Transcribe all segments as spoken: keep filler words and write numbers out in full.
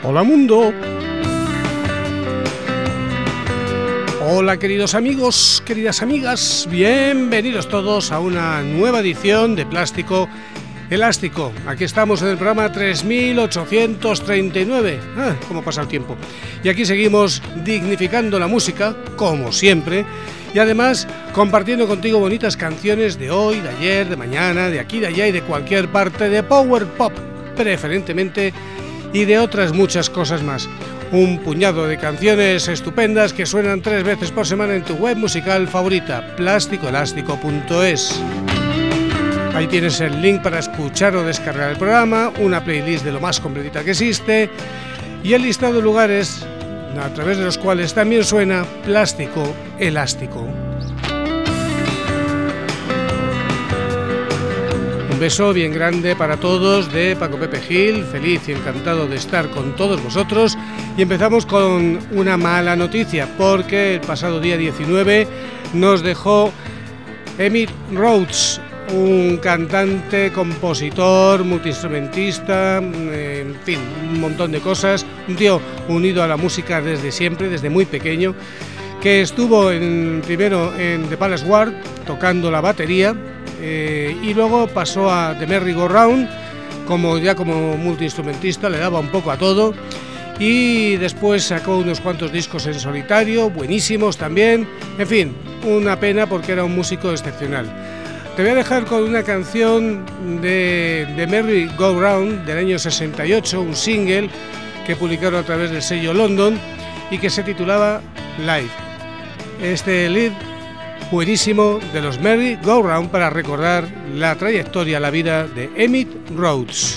Hola mundo. Hola queridos amigos, queridas amigas, bienvenidos todos a una nueva edición de Plástico Elástico. Aquí estamos en el programa tres mil ochocientos treinta y nueve. Ah, cómo pasa el tiempo. Y aquí seguimos dignificando la música, como siempre, y además compartiendo contigo bonitas canciones de hoy, de ayer, de mañana, de aquí, de allá y de cualquier parte, de power pop, preferentemente, y de otras muchas cosas más. Un puñado de canciones estupendas que suenan tres veces por semana en tu web musical favorita, plástico elástico punto es. Ahí tienes el link para escuchar o descargar el programa, una playlist de lo más completita que existe y el listado de lugares a través de los cuales también suena Plástico Elástico. Un beso bien grande para todos de Paco Pepe Gil, feliz y encantado de estar con todos vosotros. Y empezamos con una mala noticia, porque el pasado día diecinueve nos dejó Emitt Rhodes, un cantante, compositor, multiinstrumentista, en fin, un montón de cosas, un tío unido a la música desde siempre, desde muy pequeño, que estuvo en, primero en The Palace Ward tocando la batería, eh, y luego pasó a The Merry Go Round, como ya como multiinstrumentista, le daba un poco a todo, y después sacó unos cuantos discos en solitario, buenísimos también, en fin, una pena porque era un músico excepcional. Te voy a dejar con una canción de, de Merry Go Round del año sesenta y ocho, un single que publicaron a través del sello London y que se titulaba Live. Este lead buenísimo de los Merry Go Round para recordar la trayectoria, la vida de Emitt Rhodes.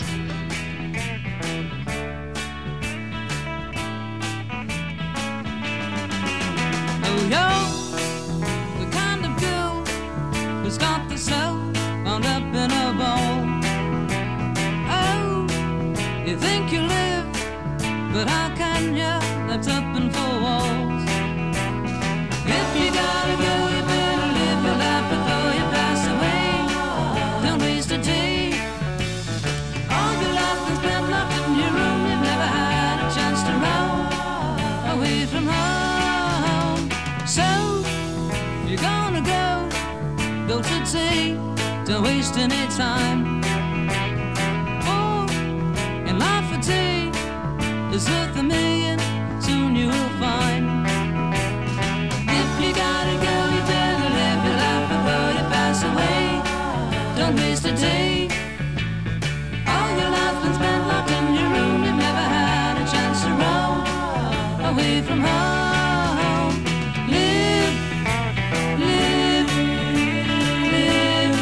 Don't waste any time. Oh, and life for tea is worth a million. Soon you will find. If you gotta go, you better live your life before you pass away. Don't waste a day. All your life been spent locked in your room. You've never had a chance to roam away from home. Live, live, live.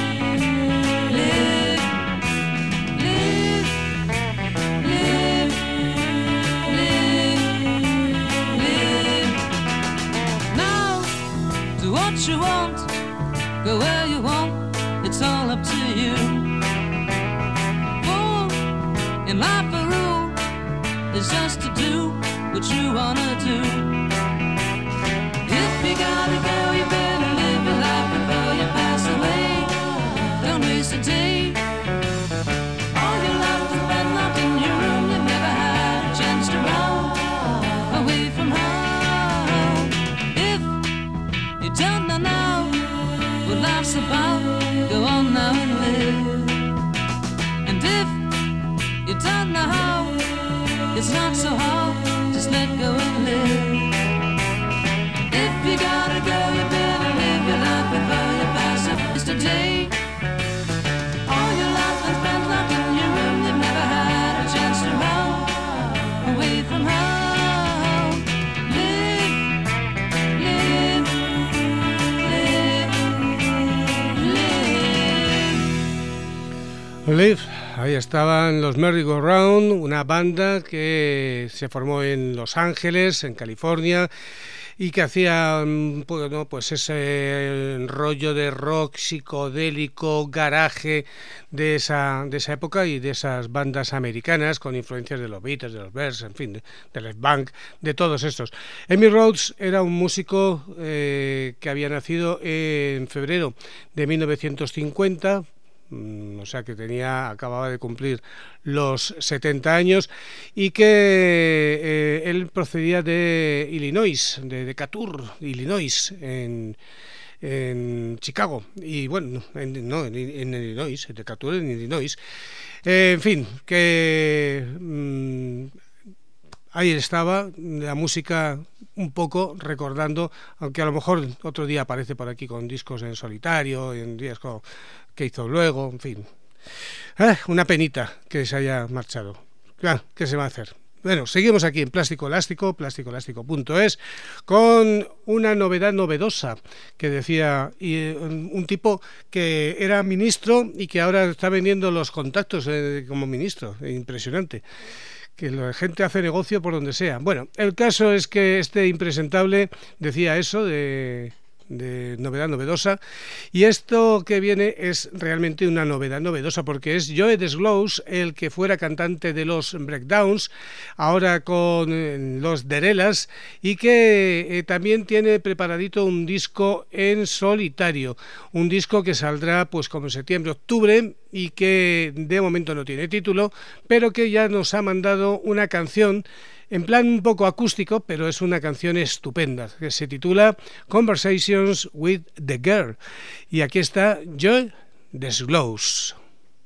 What you want, go where you want, it's all up to you. For in life a rule is just to do what you wanna do. If you gotta go, you better live your life before you pass away. Don't waste a day. All your life has been locked in your room. You've never had a chance to roam away from home. Don't know now what life's about. Go on now and live. And if you don't know how, it's not so hard. Just let go and live. If you gotta go, you better live your life before you pass it. Just a day. All your life has been locked in your room. You've never had a chance to roam away from home. Live, ahí estaban los Merry Go Round, una banda que se formó en Los Ángeles, en California, y que hacía bueno, pues ese rollo de rock psicodélico, garaje de esa, de esa época y de esas bandas americanas con influencias de los Beatles, de los Bears, en fin, de, de Les Bank, de todos estos. Emitt Rhodes era un músico eh, que había nacido en febrero de mil novecientos cincuenta, o sea que tenía, acababa de cumplir los setenta años, y que eh, él procedía de Illinois, de Decatur, Illinois, en, en Chicago, y bueno, en, no, en, en Illinois, en Decatur, en Illinois, eh, en fin, que mmm, ahí estaba la música un poco recordando, aunque a lo mejor otro día aparece por aquí con discos en solitario, en discos que hizo luego, en fin. Ah, una penita que se haya marchado. Ah, ¿qué se va a hacer? Bueno, seguimos aquí en Plástico Elástico, plástico elástico punto es, con una novedad novedosa que decía y, un tipo que era ministro y que ahora está vendiendo los contactos eh, como ministro. Impresionante. Que la gente hace negocio por donde sea. Bueno, el caso es que este impresentable decía eso de, de novedad novedosa, y esto que viene es realmente una novedad novedosa, porque es Joe Desglose, el que fuera cantante de los Breakdowns, ahora con eh, los Derelas, y que eh, también tiene preparadito un disco en solitario, un disco que saldrá pues como en septiembre, octubre, y que de momento no tiene título, pero que ya nos ha mandado una canción en plan un poco acústico, pero es una canción estupenda, que se titula Conversations with the Girl. Y aquí está Joe Desglose.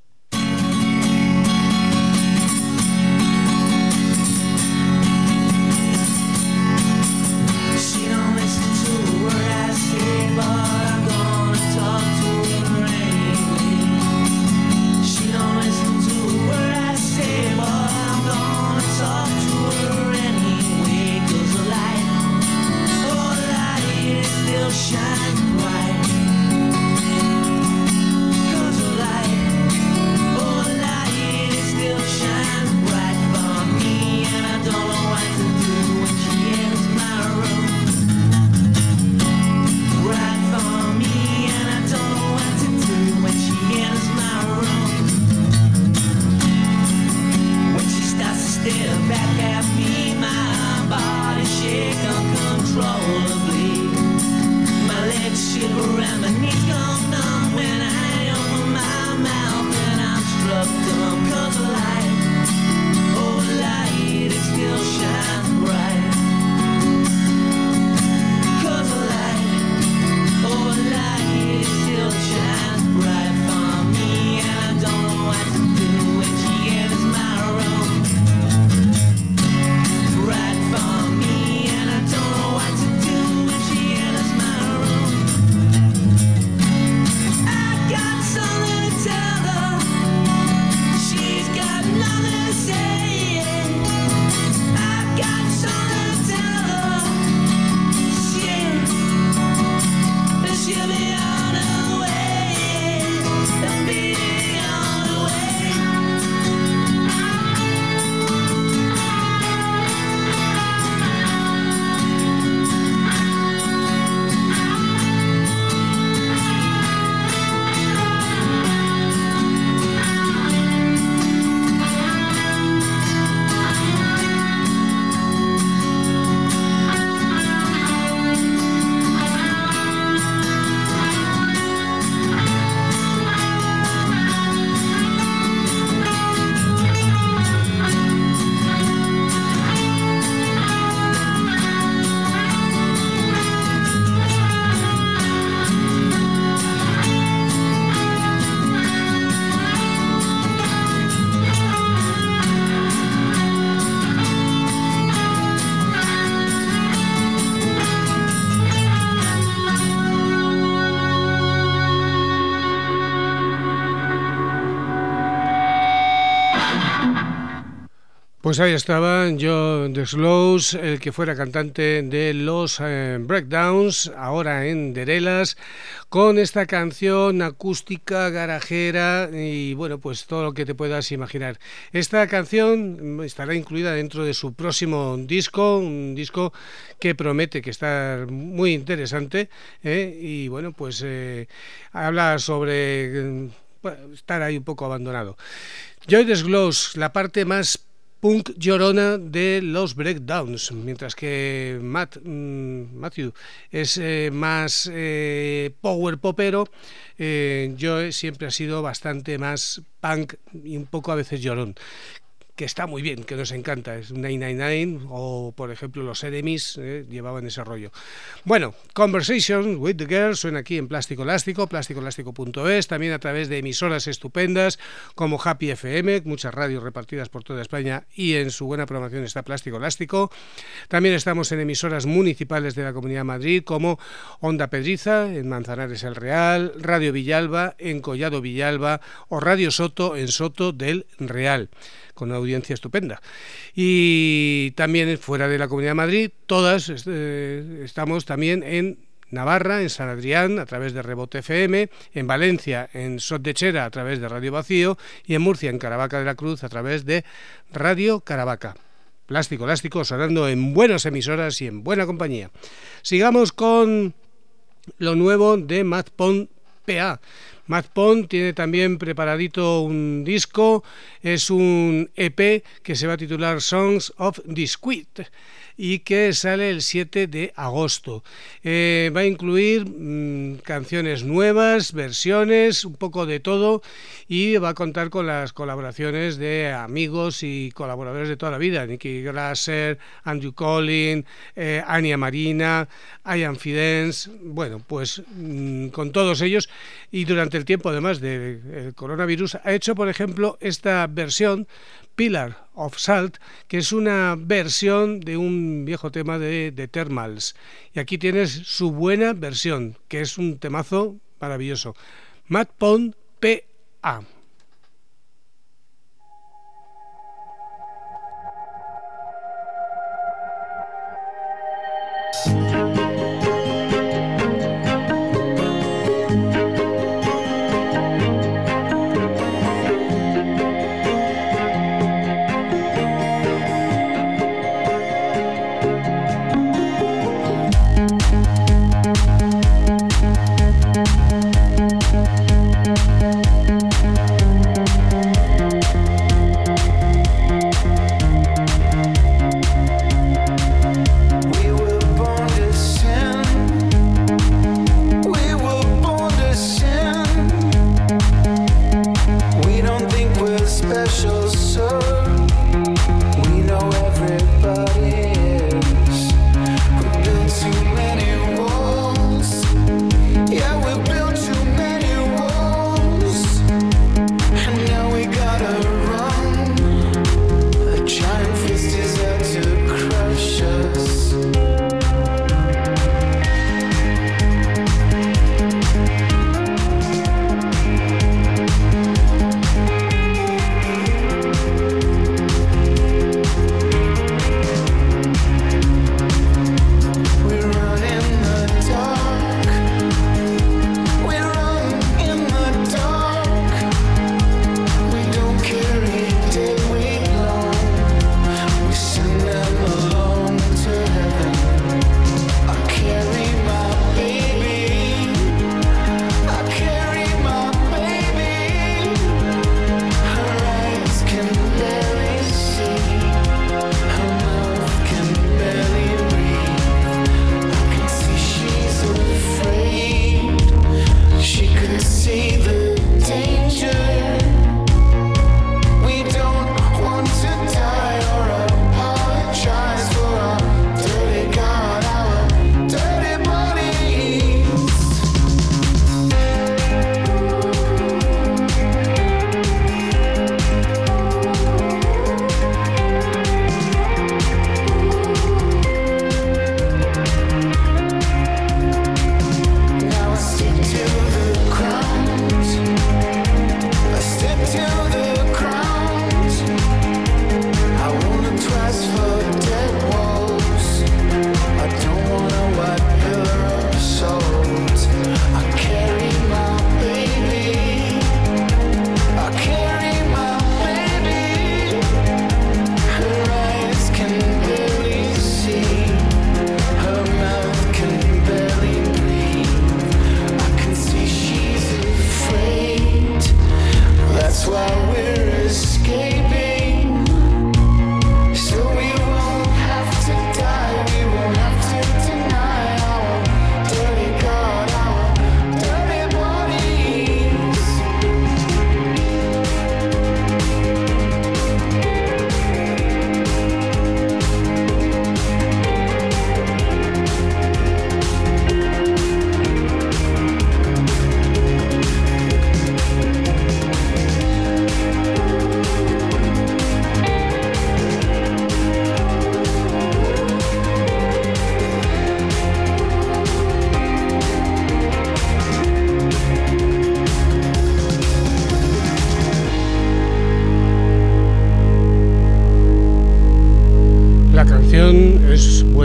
Pues ahí estaba Joe Desglose, el que fuera cantante de los eh, Breakdowns, ahora en Derelas, con esta canción acústica, garajera y bueno, pues todo lo que te puedas imaginar. Esta canción estará incluida dentro de su próximo disco, un disco que promete que está muy interesante, ¿eh? Y bueno, pues eh, habla sobre eh, estar ahí un poco abandonado. Joe Desglose, la parte más punk llorona de los Breakdowns, mientras que Matt, mmm, Matthew es eh, más eh, power popero. eh, Joe siempre ha sido bastante más punk y un poco a veces llorón, que está muy bien, que nos encanta. Es nueve nueve nueve o, por ejemplo, los Enemies eh, llevaban ese rollo. Bueno, Conversation with the Girls suena aquí en Plástico Elástico, plástico elástico punto es, también a través de emisoras estupendas como Happy F M, muchas radios repartidas por toda España, y en su buena programación está Plástico Elástico. También estamos en emisoras municipales de la Comunidad de Madrid como Onda Pedriza, en Manzanares el Real, Radio Villalba, en Collado Villalba, o Radio Soto, en Soto del Real, con una audiencia estupenda. Y también fuera de la Comunidad de Madrid, todas eh, estamos también en Navarra, en San Adrián, a través de Rebote F M, en Valencia, en Sot de Chera, a través de Radio Vacío, y en Murcia, en Caravaca de la Cruz, a través de Radio Caravaca. Plástico Elástico sonando en buenas emisoras y en buena compañía. Sigamos con lo nuevo de Matt Pond P A. Matt Pond tiene también preparadito un disco, es un E P que se va a titular Songs of Disquit y que sale el siete de agosto. Eh, va a incluir mmm, canciones nuevas, versiones, un poco de todo, y va a contar con las colaboraciones de amigos y colaboradores de toda la vida: Nicky Grasser, Andrew Collin, eh, Ania Marina, Ian Fidens, bueno, pues mmm, con todos ellos. Y durante el tiempo, además del coronavirus, ha hecho, por ejemplo, esta versión Pillar of Salt, que es una versión de un viejo tema de, de Thermals. Y aquí tienes su buena versión, que es un temazo maravilloso. Matt Pond P A. We'll be right back.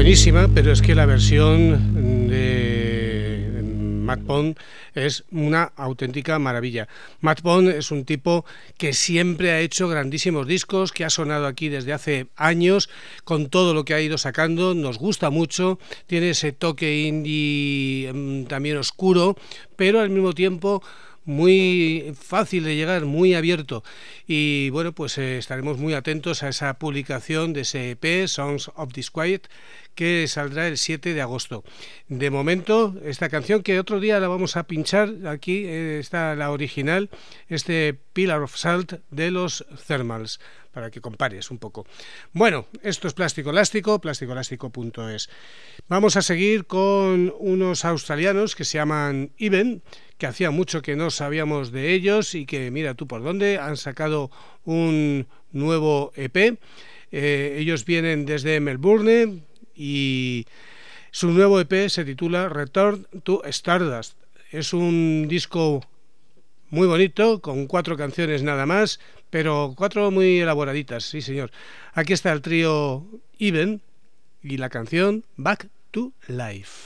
buenísima, pero es que la versión de Matt Pond es una auténtica maravilla. Matt Pond es un tipo que siempre ha hecho grandísimos discos, que ha sonado aquí desde hace años, con todo lo que ha ido sacando, nos gusta mucho, tiene ese toque indie también oscuro, pero al mismo tiempo muy fácil de llegar, muy abierto, y bueno, pues eh, estaremos muy atentos a esa publicación de ese E P, Songs of Disquiet, que saldrá el siete de agosto. De momento, esta canción, que otro día la vamos a pinchar, aquí eh, está la original, este Pillar of Salt de los Thermals, para que compares un poco. Bueno, esto es Plástico Elástico, plástico elástico punto es. Vamos a seguir con unos australianos que se llaman Even, que hacía mucho que no sabíamos de ellos y que, mira tú por dónde, han sacado un nuevo E P. Eh, ellos vienen desde Melbourne y su nuevo E P se titula Return to Stardust. Es un disco muy bonito, con cuatro canciones nada más, pero cuatro muy elaboraditas, sí señor. Aquí está el trío Even y la canción Back to Life.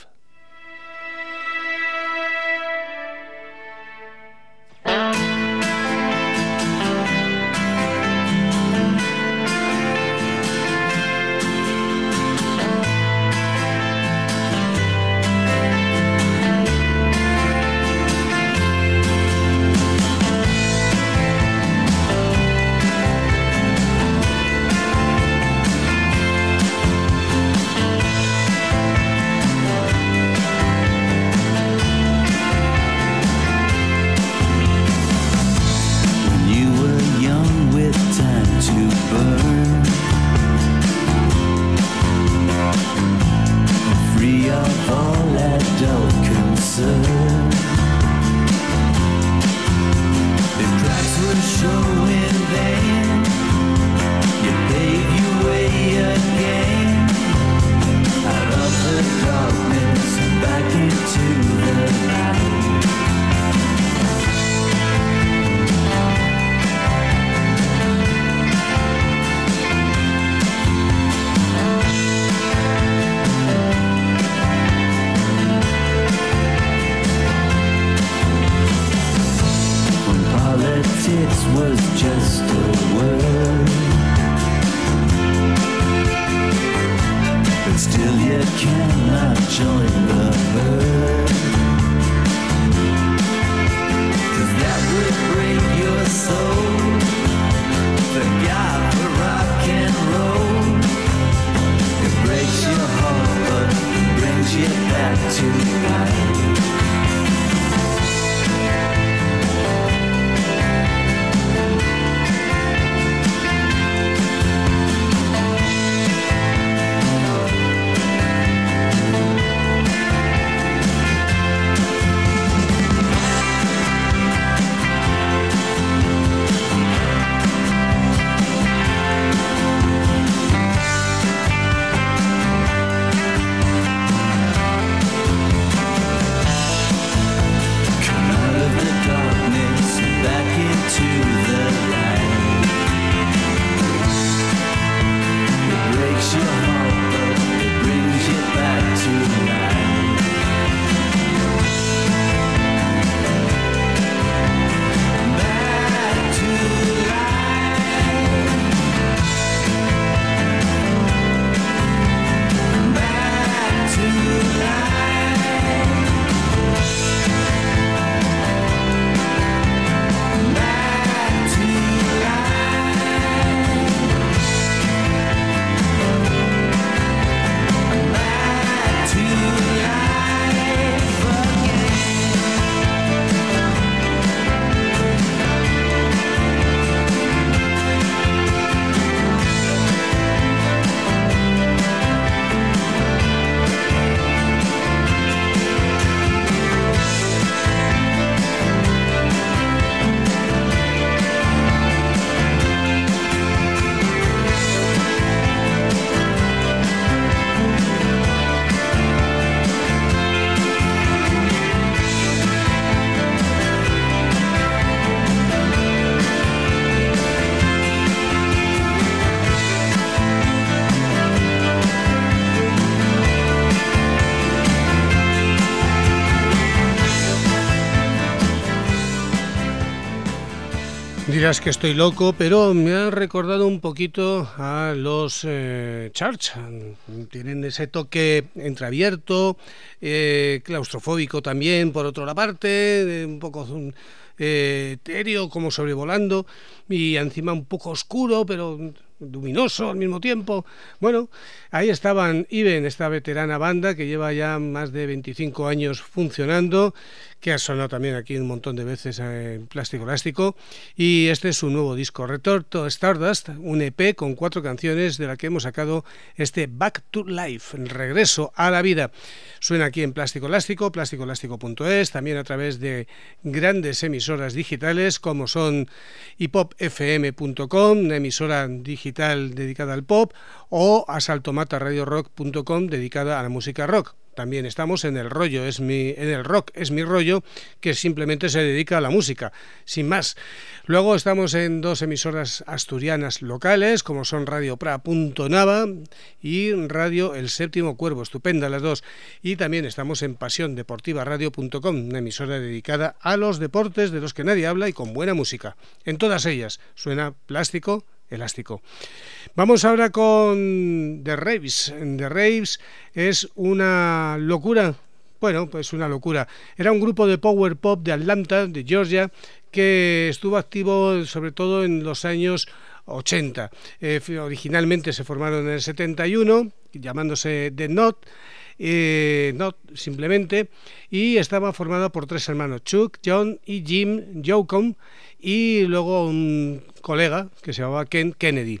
Dirás que estoy loco, pero me ha recordado un poquito a los eh, Church. Tienen ese toque entreabierto, eh, claustrofóbico también, por otra parte, un poco eh, etéreo, como sobrevolando, y encima un poco oscuro, pero luminoso al mismo tiempo. Bueno, ahí estaban Iben, esta veterana banda que lleva ya más de veinticinco años funcionando, que ha sonado también aquí un montón de veces en Plástico Elástico, y este es su nuevo disco, Return to Stardust, un E P con cuatro canciones de la que hemos sacado este Back to Life, el regreso a la vida. Suena aquí en Plástico Elástico, plástico elástico punto es, también a través de grandes emisoras digitales como son hipop f m punto com, una emisora digital dedicada al pop, o asaltomata radio rock punto com, dedicada a la música rock. También estamos en el rollo es mi, en el rock es mi rollo, que simplemente se dedica a la música, sin más. Luego estamos en dos emisoras asturianas locales, como son Radio Pra punto Nava y Radio El Séptimo Cuervo, estupenda las dos. Y también estamos en pasión deportiva radio punto com, una emisora dedicada a los deportes de los que nadie habla y con buena música. En todas ellas suena Plástico Elástico. Vamos ahora con The Raves. The Raves es una locura, bueno, pues una locura. Era un grupo de power pop de Atlanta, de Georgia, que estuvo activo sobre todo en los años ochenta. Eh, originalmente se formaron en el setenta y uno, llamándose The Knot, eh, Knot simplemente, y estaba formada por tres hermanos, Chuck, John y Jim Jokum, y luego un colega que se llamaba Ken Kennedy.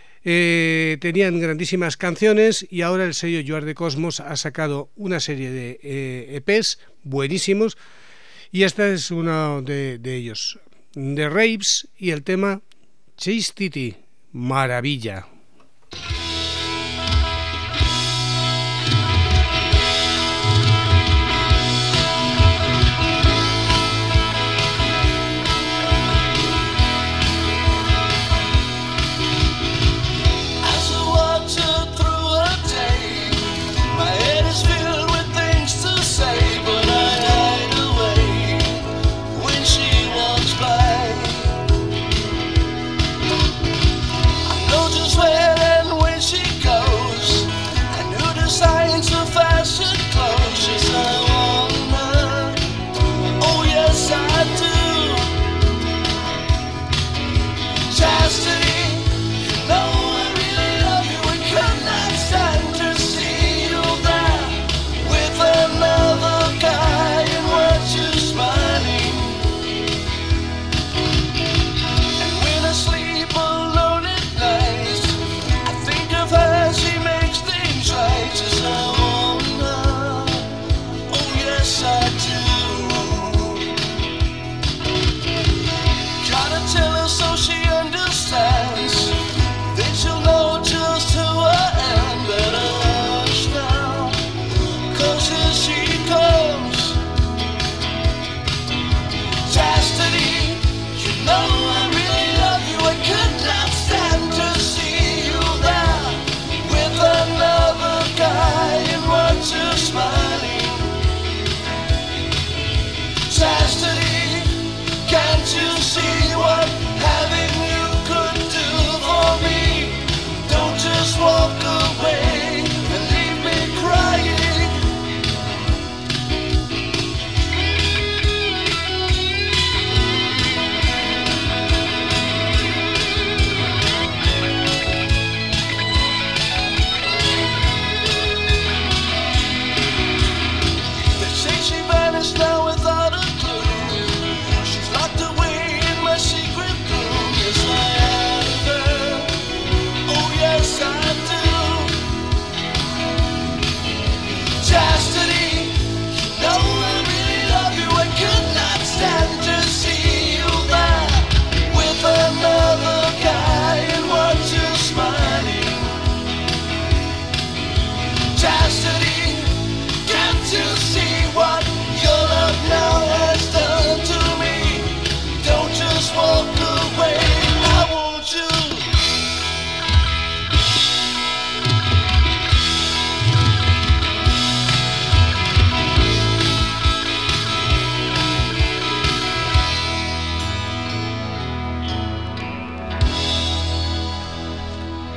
Eh, tenían grandísimas canciones y ahora el sello You Are The Cosmos ha sacado una serie de eh, E Pes buenísimos y este es uno de, de ellos, The Raves, y el tema Chastity, maravilla. Chastity, can't you see what having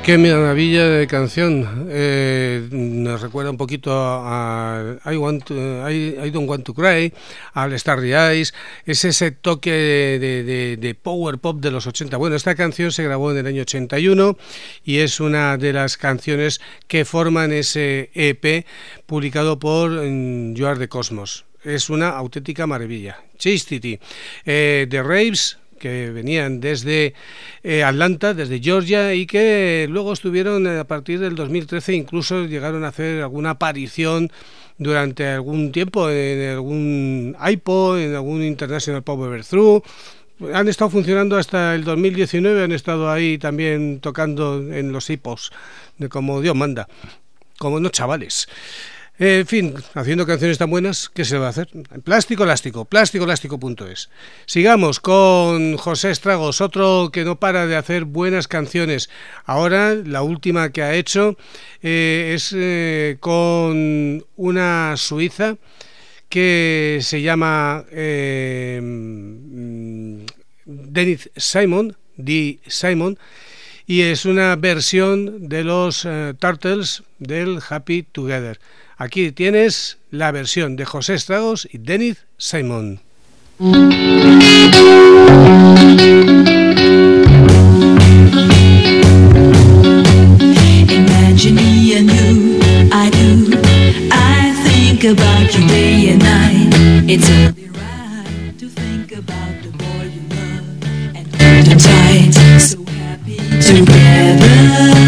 Qué maravilla de canción. Eh, nos recuerda un poquito a, a I, want to, I, I Don't Want to Cry, al Starry Eyes. Es ese toque de, de, de power pop de los ochenta. Bueno, esta canción se grabó en el año ochenta y uno y es una de las canciones que forman ese E P publicado por You Are the Cosmos. Es una auténtica maravilla. Chastity, eh, The Raves, que venían desde eh, Atlanta, desde Georgia, y que luego estuvieron eh, a partir del dos mil trece, incluso llegaron a hacer alguna aparición durante algún tiempo en algún I P O, en algún International Pop Overthrow. Han estado funcionando hasta el dos mil diecinueve, han estado ahí también tocando en los I P Os, de como Dios manda, como unos chavales. En fin, haciendo canciones tan buenas, ¿qué se va a hacer? Plástico Elástico, plástico elástico punto es. Sigamos con José Estragos, otro que no para de hacer buenas canciones. Ahora, la última que ha hecho eh, es eh, con una suiza que se llama eh, Dennis Simon, D. Simon, y es una versión de los uh, Turtles del Happy Together. Aquí tienes la versión de José Estragos y Dennis Simon. Imagine me and you, I do. I think about you day and night. It's only right to think about the boy you love and hold him tight. So happy together.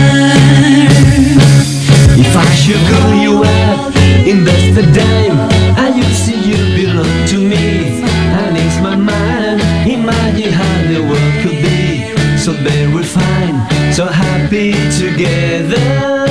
If I should call you out, invest a dime, I you see you belong to me. I ease my mind, imagine how the world could be. So very fine, so happy together.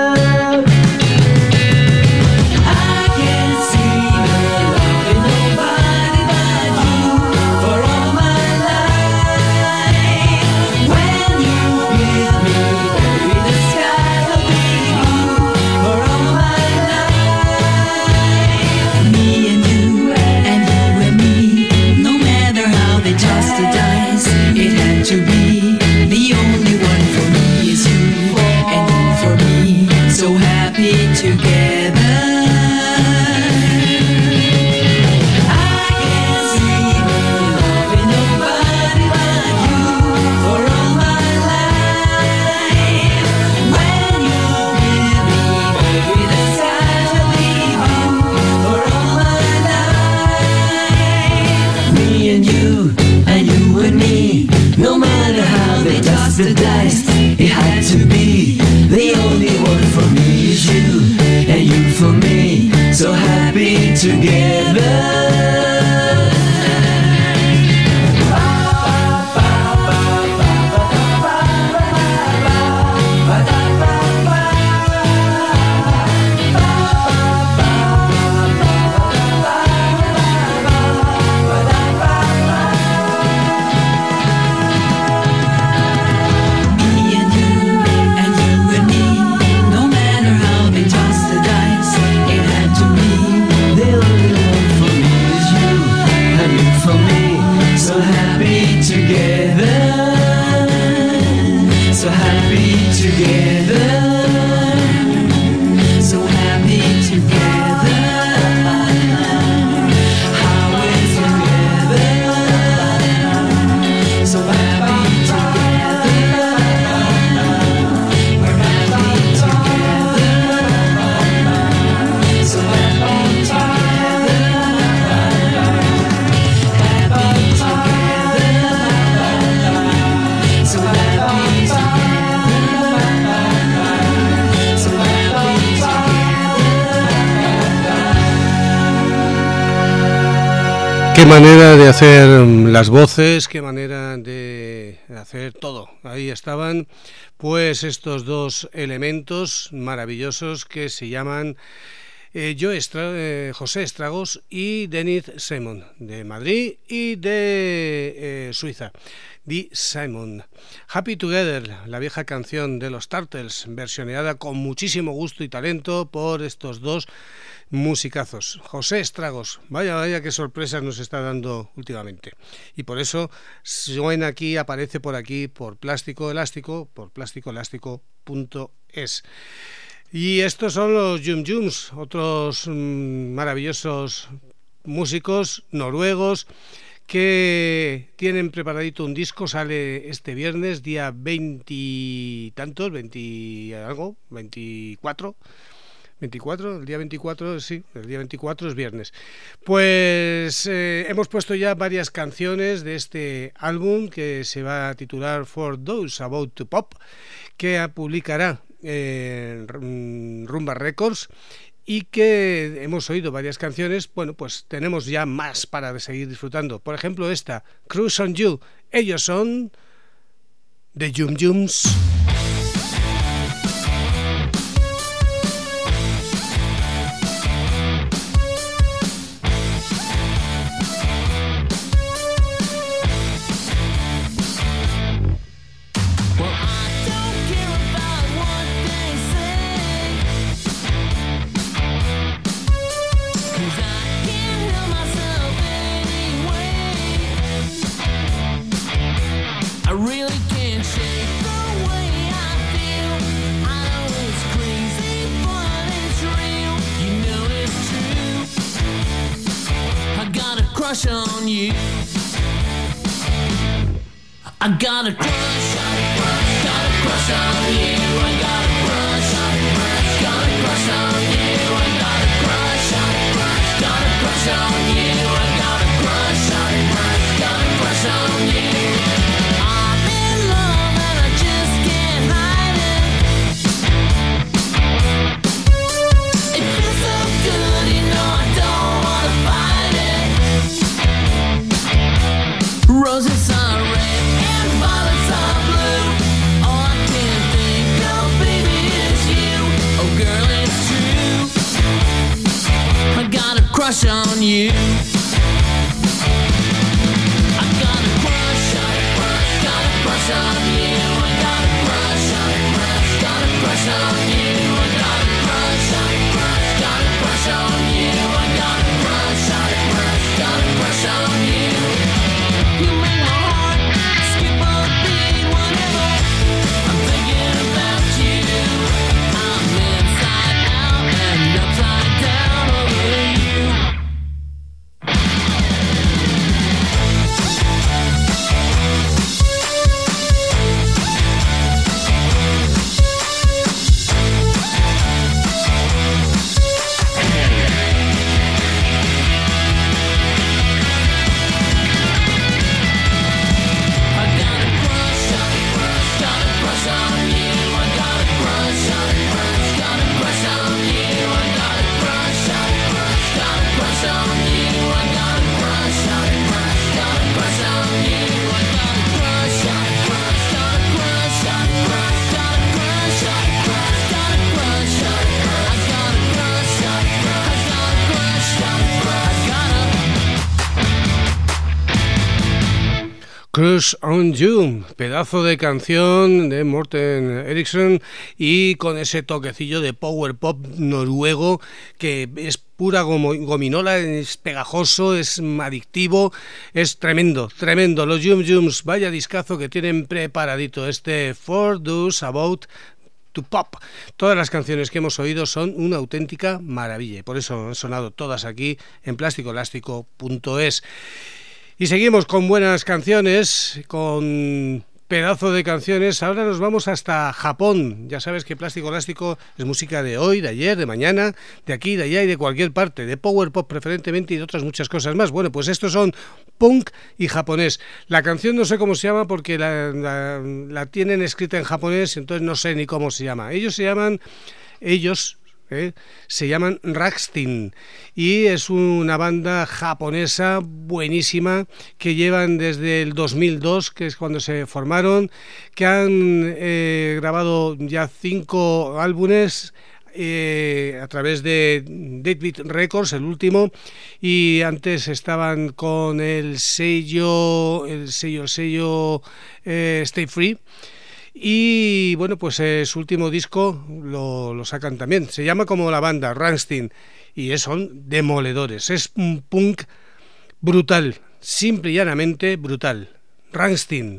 I can't see me loving nobody but you for all my life. When you with me, baby, the sky will be blue for all my life. Me and you, and you and me, no matter how they toss the dice, it had to be. The only one for me is you, and you for me, so happy together. I can't see me loving nobody but you for all my life. When you're with me, baby, the skies will be blue for all my life. Me and you, and you and me, no matter how they toss the dice, it had to be. The only one for me is you, and you for me, so happy together. Me and you, and you and me, no matter how they toss the dice, it had to be. The only one for me is you, and you for me, so happy together. So happy together. So happy together. How is together? So happy together. We're happy together. So happy together. Happy together. So happy together. So happy together. Qué manera de hacer las voces, qué manera de hacer todo. Ahí estaban pues estos dos elementos maravillosos que se llaman eh, yo Estra, eh, José Estragos y Denis Simon, de Madrid y de eh, Suiza. Dee Simon. Happy Together, la vieja canción de los Turtles, versioneada con muchísimo gusto y talento por estos dos musicazos. José Estragos, vaya, vaya qué sorpresas nos está dando últimamente. Y por eso suena aquí, aparece por aquí, por Plástico Elástico, por plástico elástico punto es. Y estos son los Yum Yums, otros mmm, maravillosos músicos noruegos que tienen preparadito un disco. Sale este viernes, día veinte tantos, veinte algo, veinticuatro, veinticuatro, el día veinticuatro, sí, el día veinticuatro es viernes. Pues eh, hemos puesto ya varias canciones de este álbum que se va a titular For Those About to Pop, que publicará eh, Rumba Records, y que hemos oído varias canciones. Bueno, pues tenemos ya más para seguir disfrutando. Por ejemplo, esta, Cruise on You. Ellos son The Yum Yums. Crush on you. I got a crush, crush, got a crush on you. I got a crush, crush, got a crush on you. I got a crush, crush, got a crush on you. I got a crush, crush, got a crush on you. I'm in love and I just can't hide it. It feels so good, you know I don't wanna fight it. Roses are red and violets are blue. All I can think of, baby, is you. Oh, girl, it's true. I got a crush on you. I got a crush, got a crush, got a crush on you. I got a crush, got a crush, got a crush on you. I got a crush, got a crush, got a crush on you. I got a crush, got a crush, got a crush on you. You make my heart skip a beat whenever I'm thinking about you. I'm inside out and upside down over you. Cruise on You, pedazo de canción de Morten Eriksson, y con ese toquecillo de power pop noruego que es pura gominola, es pegajoso, es adictivo, es tremendo, tremendo. Los Yum Yums, vaya discazo que tienen preparadito, este For Those About to Pop. Todas las canciones que hemos oído son una auténtica maravilla, y por eso han sonado todas aquí en plástico elástico punto es. Y seguimos con buenas canciones, con pedazo de canciones. Ahora nos vamos hasta Japón. Ya sabes que Plástico Elástico es música de hoy, de ayer, de mañana, de aquí, de allá y de cualquier parte, de power pop preferentemente y de otras muchas cosas más. Bueno, pues estos son punk y japonés. La canción no sé cómo se llama porque la, la, la tienen escrita en japonés, entonces no sé ni cómo se llama. Ellos se llaman... Ellos... ¿Eh? se llaman Rammstein y es una banda japonesa buenísima que llevan desde el dos mil dos, que es cuando se formaron, que han eh, grabado ya cinco álbumes, eh, a través de Deadbeat Records, el último, y antes estaban con el sello, el sello, el sello eh, Stay Free. Y bueno, pues eh, su último disco lo, lo sacan también. Se llama como la banda, Rammstein, y es, son demoledores. Es un punk brutal, simple y llanamente brutal. Rammstein.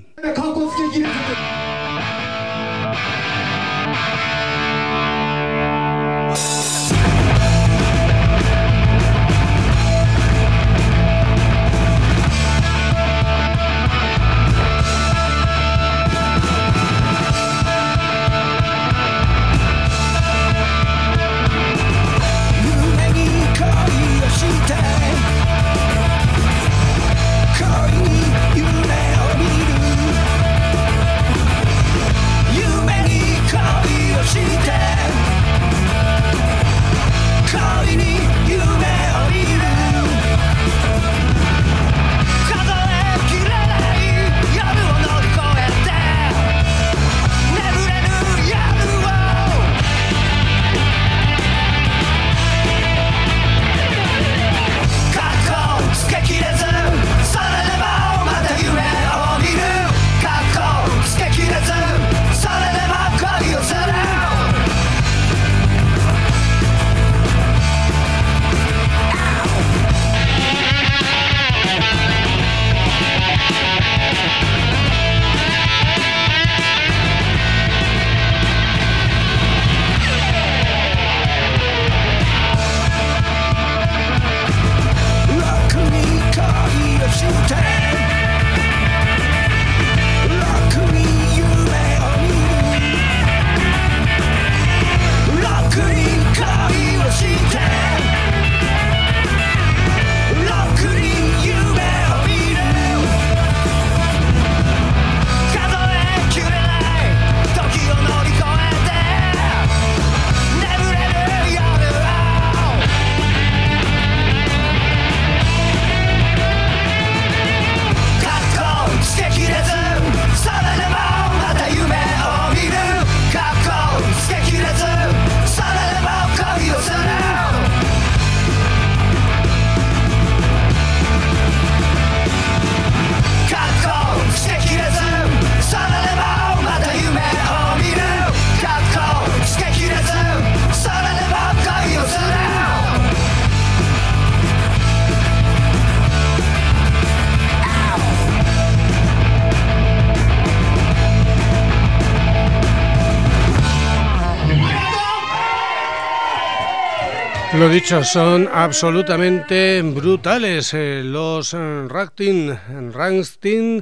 Lo dicho, son absolutamente brutales eh, los eh, Rammstein, Rammstein,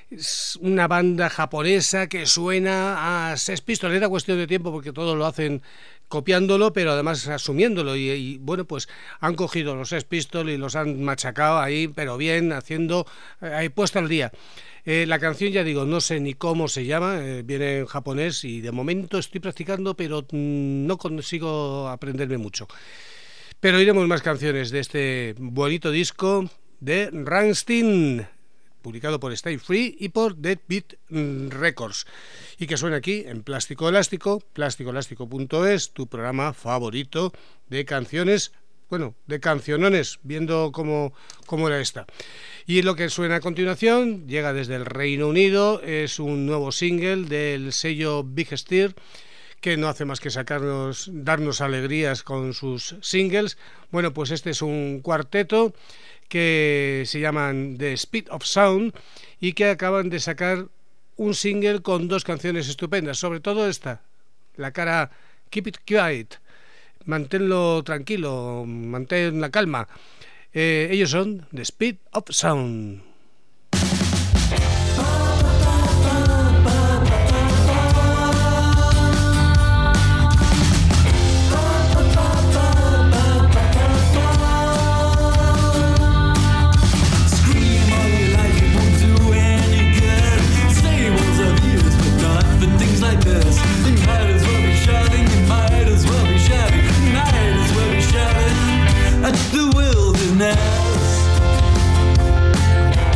es una banda japonesa que suena a Sex Pistols. Era cuestión de tiempo porque todos lo hacen copiándolo, pero además asumiéndolo y, y bueno, pues han cogido los Sex Pistols y los han machacado ahí, pero bien, haciendo, ahí puesto al día. Eh, la canción, ya digo, no sé ni cómo se llama, eh, viene en japonés y de momento estoy practicando, pero mm, no consigo aprenderme mucho. Pero oiremos más canciones de este bonito disco de Rammstein, publicado por Stay Free y por Deadbeat Records, y que suena aquí en Plástico Elástico, plástico elástico punto es, tu programa favorito de canciones, bueno, de cancionones, viendo cómo, cómo era esta. Y lo que suena a continuación llega desde el Reino Unido, es un nuevo single del sello Big Steer, que no hace más que sacarnos, darnos alegrías con sus singles. Bueno, pues este es un cuarteto que se llaman The Speed of Sound y que acaban de sacar un single con dos canciones estupendas, sobre todo esta, la cara Keep It Quiet, manténlo tranquilo, mantén la calma. Eh, ellos son The Speed of Sound. The wilderness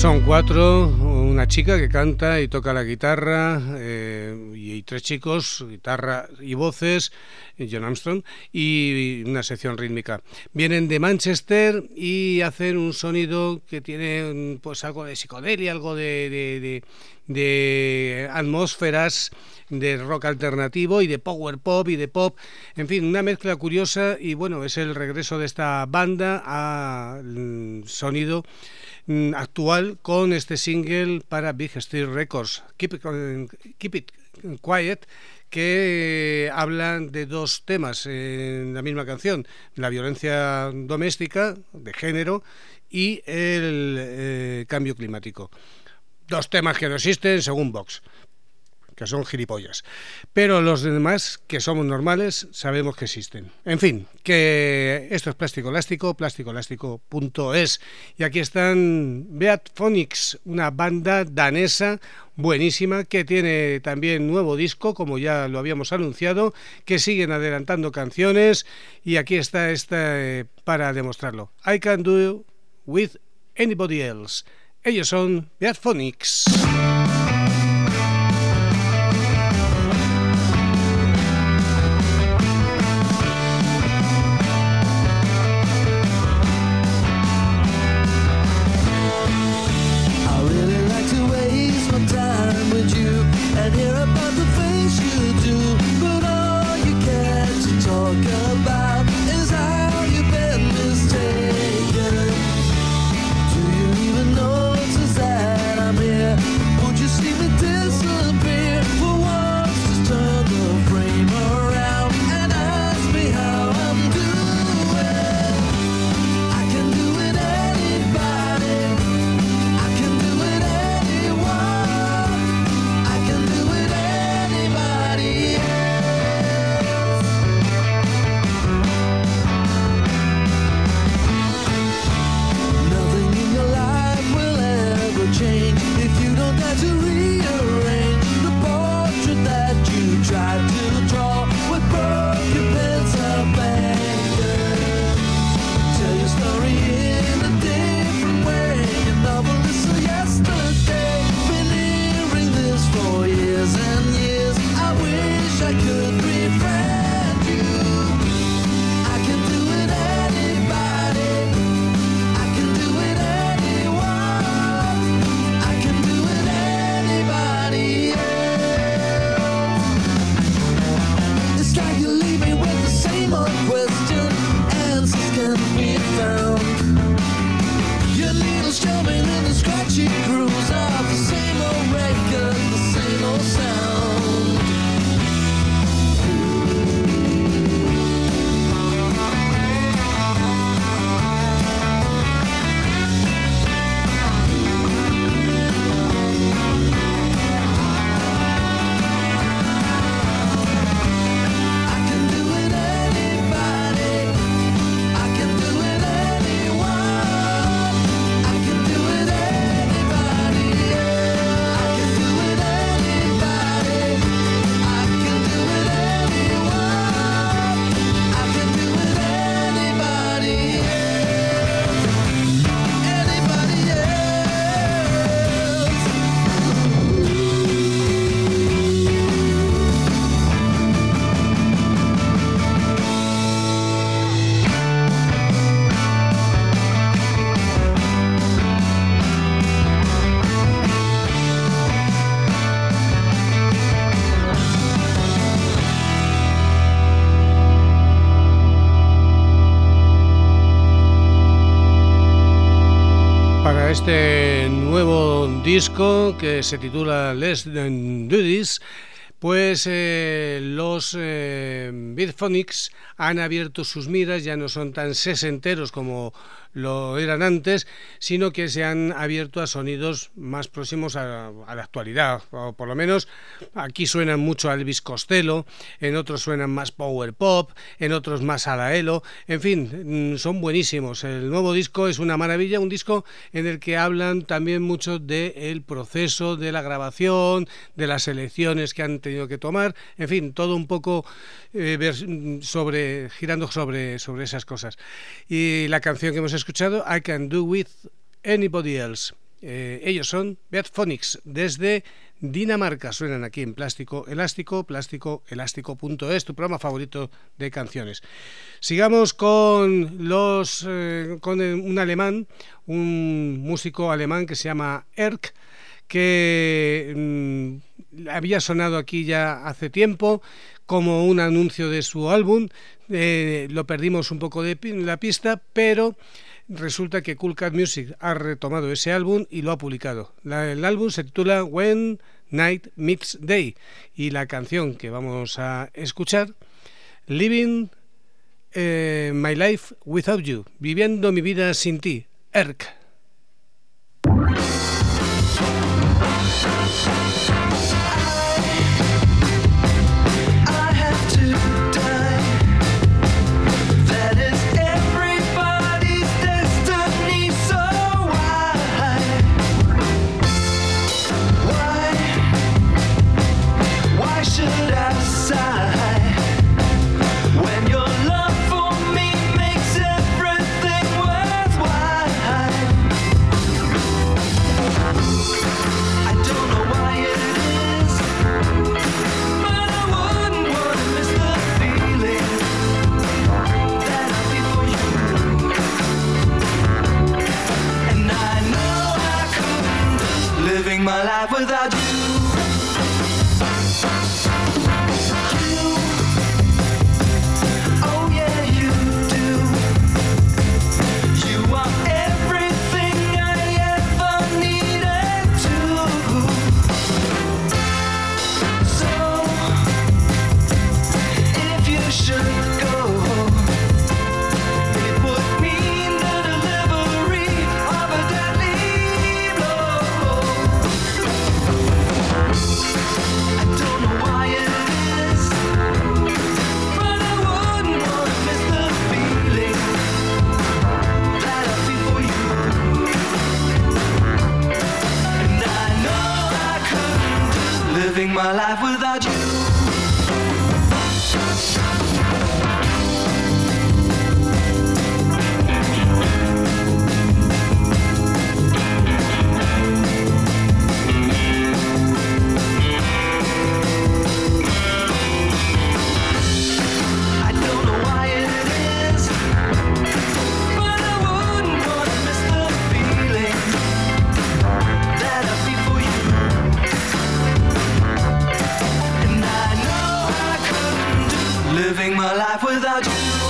Son cuatro, una chica que canta y toca la guitarra, eh, y tres chicos, guitarra y voces, John Armstrong, y una sección rítmica. Vienen de Manchester y hacen un sonido que tiene pues algo de psicodelia, algo de, de, de, de atmósferas de rock alternativo y de power pop y de pop, en fin, una mezcla curiosa. Y bueno, es el regreso de esta banda al sonido actual con este single para Big Steel Records, Keep It, Keep It Quiet, que hablan de dos temas en la misma canción: la violencia doméstica de género y el eh, cambio climático. Dos temas que no existen según Vox, que son gilipollas, pero los demás, que somos normales, sabemos que existen. En fin, que esto es Plástico Elástico, plástico elástico punto es. Y aquí están Beat Phonics, una banda danesa buenísima que tiene también nuevo disco, como ya lo habíamos anunciado, que siguen adelantando canciones, y aquí está esta eh, para demostrarlo: I Can Do With Anybody Else. Ellos son Beat Phonics. And hear about the things you do, but all you care to talk about is how you've been mistaken. Do you even notice that I'm here? Would you see me disappear for once? Just turn the frame around and ask me how I'm doing. I can do it anybody, I can do it anyone, I can do it anybody else. Nothing in your life will ever change if you don't try to rearrange the portrait that you tried to draw with broken pencil anger. Tell your story in a different way. Your novelist of yesterday, been hearing this for years and years. I wish I could befriend you. I can do it anybody, I can do it anyone, I can do it anybody else. It's like you leave me with the same old question, answers can't be found. Your needles shoving in the scratchy grooves of the same old record, the same old sound. I can do it anybody, I can do it anyone, I can do it anybody else. I can do it anybody, I can do it anyone, I can do it anybody else. Anybody else. Para este nuevo disco que se titula Let's Do This, pues eh, los eh, Beat Phonics han abierto sus miras, ya no son tan sesenteros como lo eran antes, sino que se han abierto a sonidos más próximos a, a la actualidad, o por lo menos aquí suenan mucho a Elvis Costello, en otros suenan más power pop, en otros más a la Elo, en fin, son buenísimos. El nuevo disco es una maravilla, un disco en el que hablan también mucho del proceso de la grabación, de las elecciones que han tenido que tomar, en fin, todo un poco eh, ver, sobre girando sobre, sobre esas cosas. Y la canción que hemos escuchado, I Can Do With Anybody Else. Eh, ellos son Bad Phonics desde Dinamarca. Suenan aquí en Plástico Elástico, plástico elástico punto es, tu programa favorito de canciones. Sigamos con los eh, con un alemán, un músico alemán que se llama Erk, que mmm, había sonado aquí ya hace tiempo como un anuncio de su álbum. Eh, lo perdimos un poco de la pista, pero resulta que Cool Cat Music ha retomado ese álbum y lo ha publicado. La, el álbum se titula When Night Meets Day y la canción que vamos a escuchar, Living eh, My Life Without You, viviendo mi vida sin ti, Erk. My life without you. You, oh yeah, you do. You are everything I ever needed to. So, if you should go, it would mean the delivery of a deadly blow. I don't know why it is, but I wouldn't want to miss the feeling that I feel for you. And I know I couldn't do living my life without you. Living my life without you.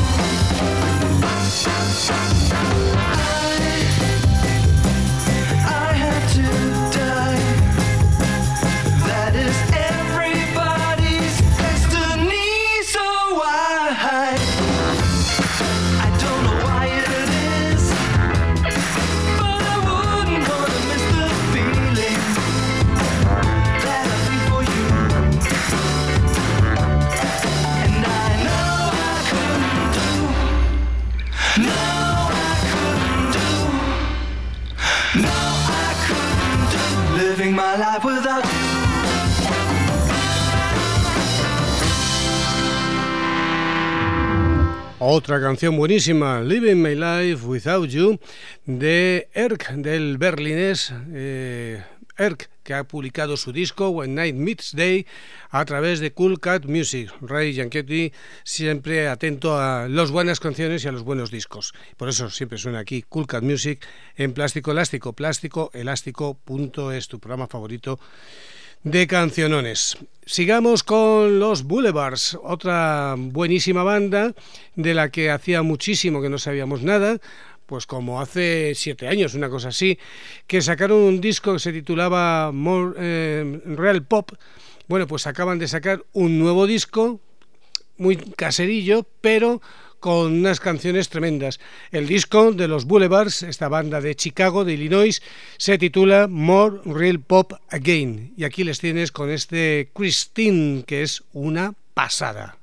I, I had to die. That is everybody's destiny. So I, I don't know why it is, but I wouldn't want to miss the feeling that I feel for you. No, I couldn't do. No, I couldn't do. Living my life without you. Otra canción buenísima, Living My Life Without You, de Erk, del berlinés eh, Erk, que ha publicado su disco When Night Meets Day a través de Cool Cat Music. Ray Gianchetti siempre atento a las buenas canciones y a los buenos discos. Por eso siempre suena aquí Cool Cat Music en Plástico Elástico, plástico elástico punto es, tu programa favorito de cancionones. Sigamos con los Boulevards, otra buenísima banda de la que hacía muchísimo que no sabíamos nada, pues como hace siete años, una cosa así, que sacaron un disco que se titulaba More, eh, Real Pop. Bueno, pues acaban de sacar un nuevo disco, muy caserillo, pero con unas canciones tremendas. El disco de los Boulevards, esta banda de Chicago, de Illinois, se titula More Real Pop Again. Y aquí les tienes con este Christine, que es una pasada.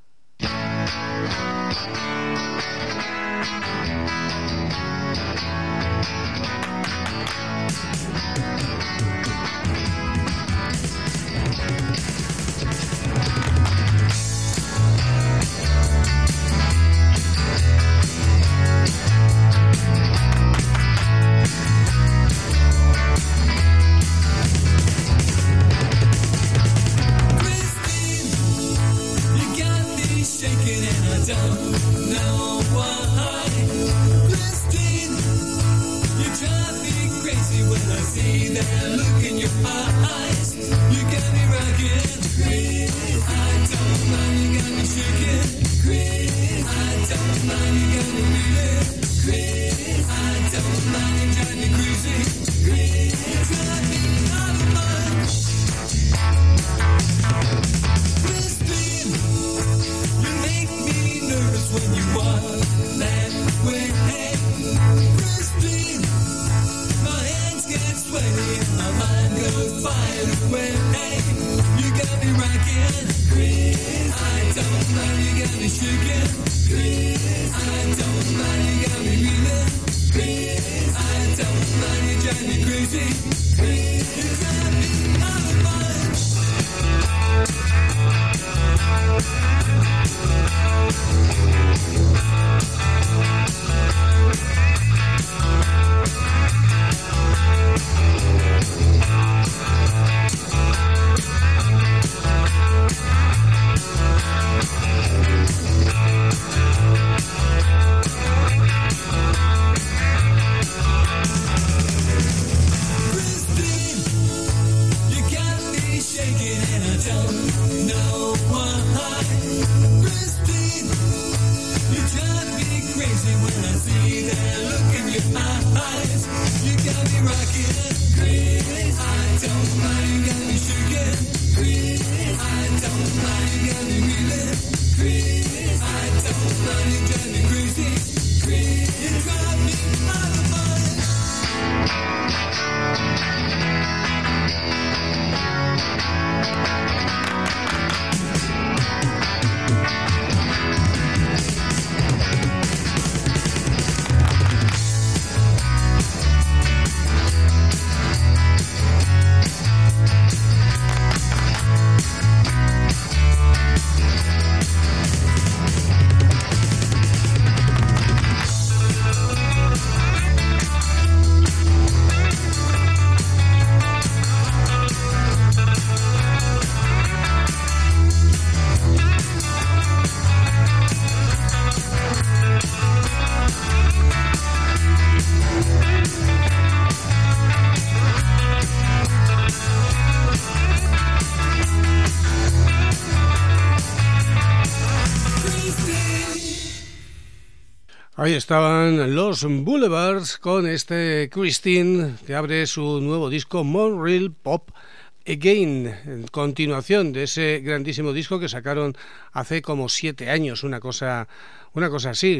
Ahí estaban los Boulevards con este Christine, que abre su nuevo disco More Real Pop Again, en continuación de ese grandísimo disco que sacaron hace como siete años, una cosa, una cosa así,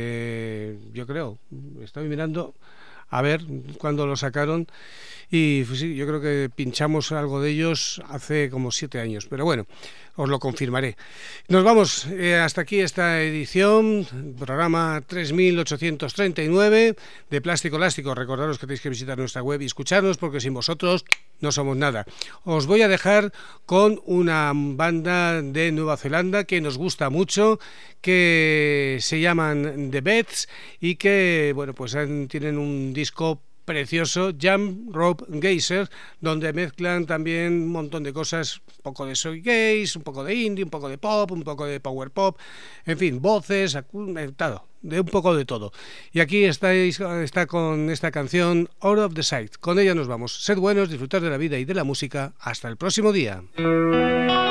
eh, yo creo. Estoy mirando a ver cuándo lo sacaron y pues sí, yo creo que pinchamos algo de ellos hace como siete años, pero bueno, os lo confirmaré. Nos vamos, eh, hasta aquí esta edición, programa tres mil ochocientos treinta y nueve de Plástico Elástico. Recordaros que tenéis que visitar nuestra web y escucharnos, porque sin vosotros no somos nada. Os voy a dejar con una banda de Nueva Zelanda que nos gusta mucho, que se llaman The Beds y que, bueno, pues han, tienen un disco precioso, Jump Rope Geyser, donde mezclan también un montón de cosas, un poco de soul gaze, un poco de indie, un poco de pop, un poco de power pop, en fin, voces, todo, de un poco de todo. Y aquí estáis, está con esta canción Out of the Sight. Con ella nos vamos. Sed buenos, disfrutar de la vida y de la música. Hasta el próximo día.